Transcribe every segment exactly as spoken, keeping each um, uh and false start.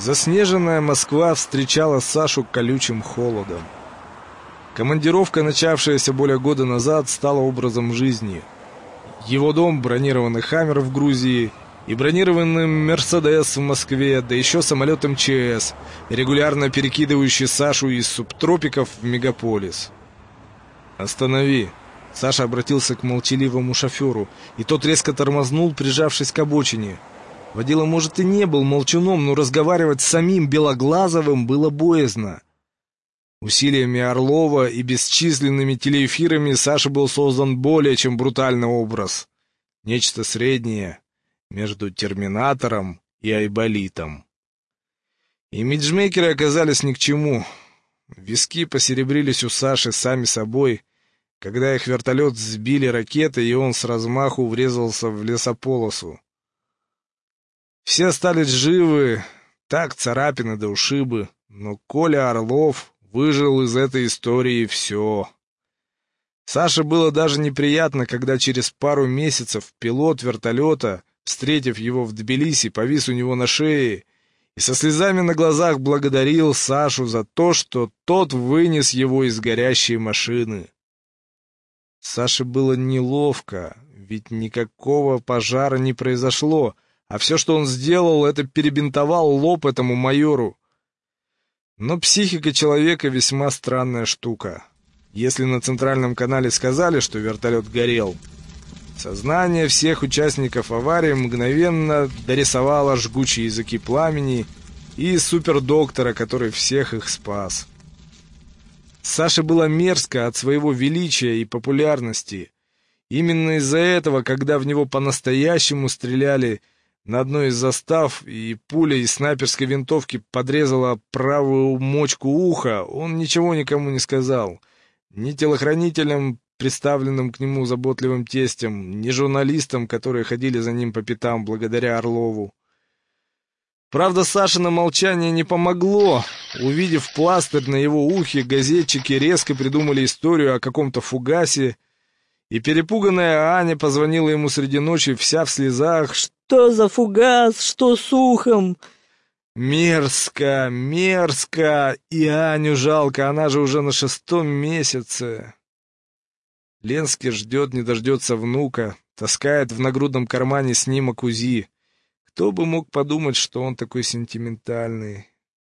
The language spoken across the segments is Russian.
Заснеженная Москва встречала Сашу колючим холодом. Командировка, начавшаяся более года назад, стала образом жизни. Его дом, бронированный «Хаммер» в Грузии и бронированный «Мерседес» в Москве, да еще самолет эм че эс, регулярно перекидывающий Сашу из субтропиков в мегаполис. «Останови!» Саша обратился к молчаливому шоферу, и тот резко тормознул, прижавшись к обочине. Водила, может, и не был молчуном, но разговаривать с самим Белоглазовым было боязно. Усилиями Орлова и бесчисленными телеэфирами Саше был создан более чем брутальный образ. Нечто среднее между Терминатором и Айболитом. Имиджмейкеры оказались ни к чему. Виски посеребрились у Саши сами собой, когда их вертолет сбили ракеты, и он с размаху врезался в лесополосу. Все остались живы, так царапины да ушибы, но Коля Орлов выжил из этой истории все. Саше было даже неприятно, когда через пару месяцев пилот вертолета, встретив его в Тбилиси, повис у него на шее и со слезами на глазах благодарил Сашу за то, что тот вынес его из горящей машины. Саше было неловко, ведь никакого пожара не произошло, а все, что он сделал, это перебинтовал лоб этому майору. Но психика человека весьма странная штука. Если на центральном канале сказали, что вертолет горел, сознание всех участников аварии мгновенно дорисовало жгучие языки пламени и супердоктора, который всех их спас. Саше было мерзко от своего величия и популярности. Именно из-за этого, когда в него по-настоящему стреляли на одной из застав, и пуля из снайперской винтовки подрезала правую мочку уха, он ничего никому не сказал. Ни телохранителям, представленным к нему заботливым тестем, ни журналистам, которые ходили за ним по пятам благодаря Орлову. Правда, Сашино молчание не помогло. Увидев пластырь на его ухе, газетчики резко придумали историю о каком-то фугасе, и перепуганная Аня позвонила ему среди ночи, вся в слезах. «Что за фугас? Что с ухом?» Мерзко, мерзко, и Аню жалко, она же уже на шестом месяце. Ленский ждет, не дождется внука, таскает в нагрудном кармане снимок УЗИ. Кто бы мог подумать, что он такой сентиментальный.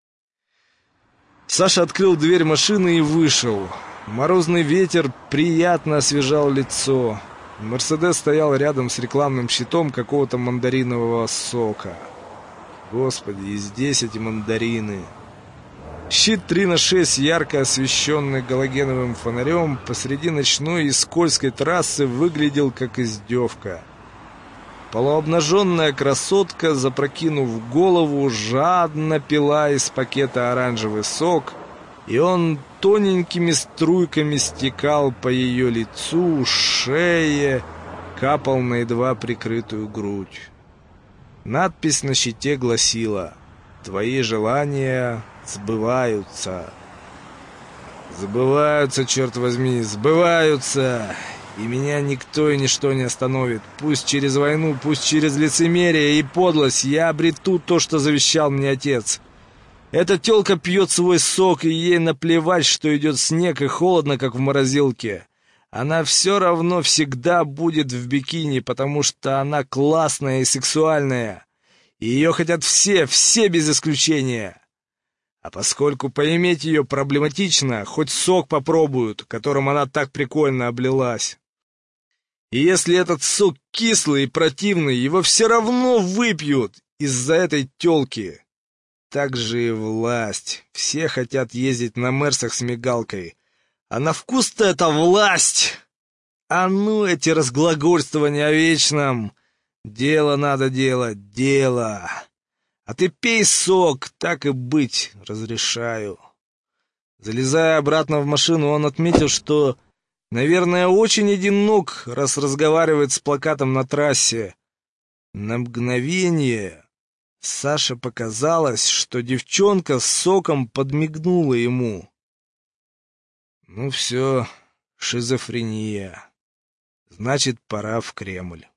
Саша открыл дверь машины и вышел. Морозный ветер приятно освежал лицо. «Мерседес» стоял рядом с рекламным щитом какого-то мандаринового сока. Господи, и здесь эти мандарины. Щит три на шесть, ярко освещенный галогеновым фонарем, посреди ночной и скользкой трассы выглядел как издевка. Полуобнаженная красотка, запрокинув голову, жадно пила из пакета оранжевый сок, и он тоненькими струйками стекал по ее лицу, шее, капал на едва прикрытую грудь. Надпись на щите гласила: «Твои желания сбываются». Сбываются, черт возьми, сбываются. И меня никто и ничто не остановит. Пусть через войну, пусть через лицемерие и подлость я обрету то, что завещал мне отец. Эта тёлка пьет свой сок, и ей наплевать, что идет снег и холодно, как в морозилке. Она все равно всегда будет в бикини, потому что она классная и сексуальная. И ее хотят все, все без исключения. А поскольку поиметь ее проблематично, хоть сок попробуют, которым она так прикольно облилась. И если этот сок кислый и противный, его все равно выпьют из-за этой тёлки. Так же и власть. Все хотят ездить на мерсах с мигалкой. А на вкус-то это власть! А ну эти разглагольствования о вечном! Дело надо делать, дело! А ты пей сок, так и быть, разрешаю. Залезая обратно в машину, он отметил, что, наверное, очень одинок, раз разговаривает с плакатом на трассе. На мгновение Саше показалось, что девчонка с соком подмигнула ему. Ну все, шизофрения. Значит, пора в Кремль.